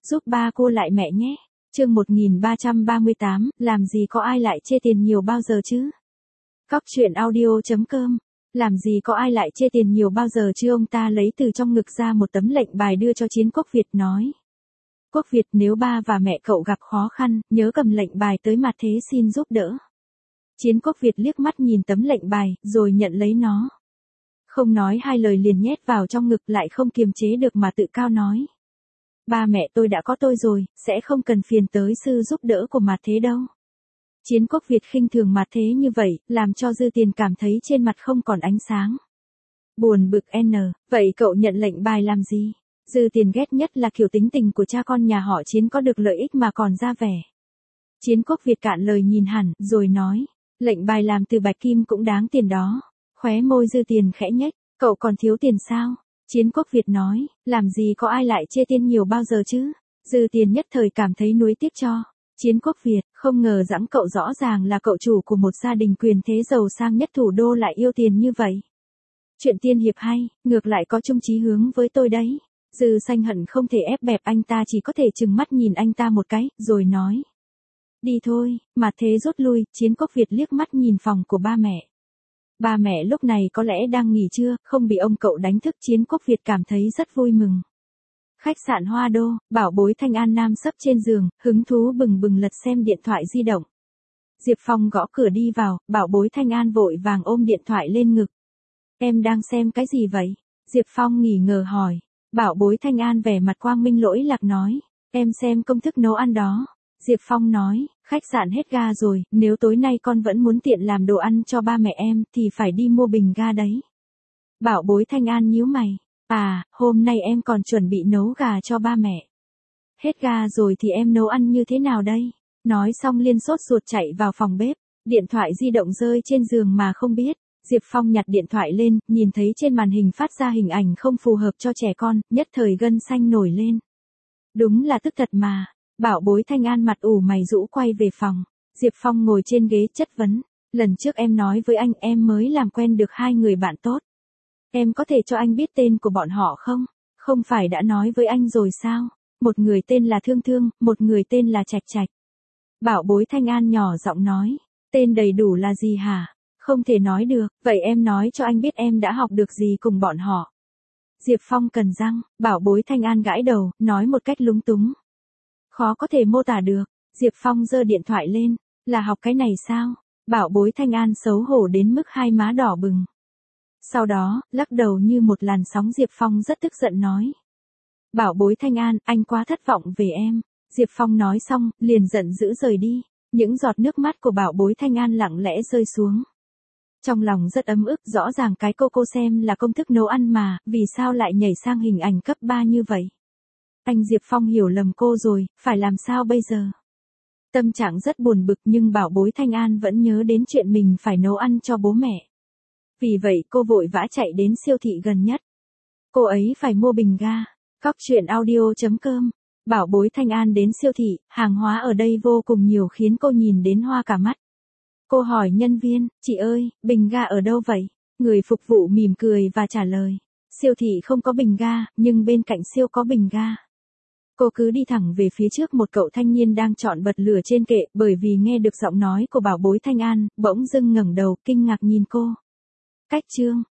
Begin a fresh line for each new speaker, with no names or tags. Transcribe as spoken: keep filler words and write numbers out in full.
giúp ba cô lại mẹ nhé. Chương một nghìn ba trăm ba mươi tám, làm gì có ai lại chê tiền nhiều bao giờ chứ? Cóc truyện audio chấm com. Làm gì có ai lại chê tiền nhiều bao giờ chứ? Ông ta lấy từ trong ngực ra một tấm lệnh bài đưa cho Chiến Quốc Việt nói. Quốc Việt, nếu ba và mẹ cậu gặp khó khăn, nhớ cầm lệnh bài tới mặt thế xin giúp đỡ. Chiến Quốc Việt liếc mắt nhìn tấm lệnh bài, rồi nhận lấy nó. Không nói hai lời liền nhét vào trong ngực, lại không kiềm chế được mà tự cao nói. Ba mẹ tôi đã có tôi rồi, sẽ không cần phiền tới sự giúp đỡ của mặt thế đâu. Chiến Quốc Việt khinh thường mặt thế như vậy, làm cho Dư Tiền cảm thấy trên mặt không còn ánh sáng. Buồn bực n, vậy cậu nhận lệnh bài làm gì? Dư Tiền ghét nhất là kiểu tính tình của cha con nhà họ Chiến có được lợi ích mà còn ra vẻ. Chiến Quốc Việt cạn lời nhìn hẳn, rồi nói, lệnh bài làm từ bạch kim cũng đáng tiền đó. Khóe môi Dư Tiền khẽ nhếch, cậu còn thiếu tiền sao? Chiến Quốc Việt nói, làm gì có ai lại chê tiền nhiều bao giờ chứ? Dư Tiền nhất thời cảm thấy nuối tiếc cho. Chiến Quốc Việt, không ngờ rằng cậu rõ ràng là cậu chủ của một gia đình quyền thế giàu sang nhất thủ đô lại yêu tiền như vậy. Chuyện tiên hiệp hay, ngược lại có chung chí hướng với tôi đấy. Dư Xanh hận không thể ép bẹp anh ta, chỉ có thể trừng mắt nhìn anh ta một cái, rồi nói. Đi thôi, mà thế rút lui. Chiến Quốc Việt liếc mắt nhìn phòng của ba mẹ. Ba mẹ lúc này có lẽ đang nghỉ trưa, không bị ông cậu đánh thức. Chiến Quốc Việt cảm thấy rất vui mừng. Khách sạn Hoa Đô, bảo bối Thanh An nằm sấp trên giường, hứng thú bừng bừng lật xem điện thoại di động. Diệp Phong gõ cửa đi vào, bảo bối Thanh An vội vàng ôm điện thoại lên ngực. Em đang xem cái gì vậy? Diệp Phong nghỉ ngờ hỏi. Bảo bối Thanh An vẻ mặt quang minh lỗi lạc nói. Em xem công thức nấu ăn đó. Diệp Phong nói, khách sạn hết ga rồi, nếu tối nay con vẫn muốn tiện làm đồ ăn cho ba mẹ em, thì phải đi mua bình ga đấy. Bảo bối Thanh An nhíu mày. À, hôm nay em còn chuẩn bị nấu gà cho ba mẹ. Hết ga rồi thì em nấu ăn như thế nào đây? Nói xong liên sốt ruột chạy vào phòng bếp. Điện thoại di động rơi trên giường mà không biết. Diệp Phong nhặt điện thoại lên, nhìn thấy trên màn hình phát ra hình ảnh không phù hợp cho trẻ con, nhất thời gân xanh nổi lên. Đúng là tức thật mà. Bảo bối Thanh An mặt ủ mày rũ quay về phòng. Diệp Phong ngồi trên ghế chất vấn. Lần trước em nói với anh em mới làm quen được hai người bạn tốt. Em có thể cho anh biết tên của bọn họ không? Không phải đã nói với anh rồi sao? Một người tên là Thương Thương, một người tên là Trạch Trạch. Bảo bối Thanh An nhỏ giọng nói. Tên đầy đủ là gì hả? Không thể nói được, vậy em nói cho anh biết em đã học được gì cùng bọn họ. Diệp Phong cần răng, bảo bối Thanh An gãi đầu, nói một cách lúng túng. Khó có thể mô tả được. Diệp Phong giơ điện thoại lên. Là học cái này sao? Bảo bối Thanh An xấu hổ đến mức hai má đỏ bừng. Sau đó, lắc đầu như một làn sóng. Diệp Phong rất tức giận nói. Bảo bối Thanh An, anh quá thất vọng về em. Diệp Phong nói xong, liền giận dữ rời đi. Những giọt nước mắt của bảo bối Thanh An lặng lẽ rơi xuống. Trong lòng rất ấm ức, rõ ràng cái cô cô xem là công thức nấu ăn mà, vì sao lại nhảy sang hình ảnh cấp ba như vậy? Anh Diệp Phong hiểu lầm cô rồi, phải làm sao bây giờ? Tâm trạng rất buồn bực, nhưng bảo bối Thanh An vẫn nhớ đến chuyện mình phải nấu ăn cho bố mẹ. Vì vậy cô vội vã chạy đến siêu thị gần nhất. Cô ấy phải mua bình ga. Cóc truyện audio chấm com. Bảo bối Thanh An đến siêu thị, hàng hóa ở đây vô cùng nhiều khiến cô nhìn đến hoa cả mắt. Cô hỏi nhân viên, chị ơi, bình ga ở đâu vậy? Người phục vụ mỉm cười và trả lời. Siêu thị không có bình ga, nhưng bên cạnh siêu có bình ga. Cô cứ đi thẳng về phía trước. Một cậu thanh niên đang chọn bật lửa trên kệ, bởi vì nghe được giọng nói của bảo bối Thanh An, bỗng dưng ngẩng đầu kinh ngạc nhìn cô. Cách chương.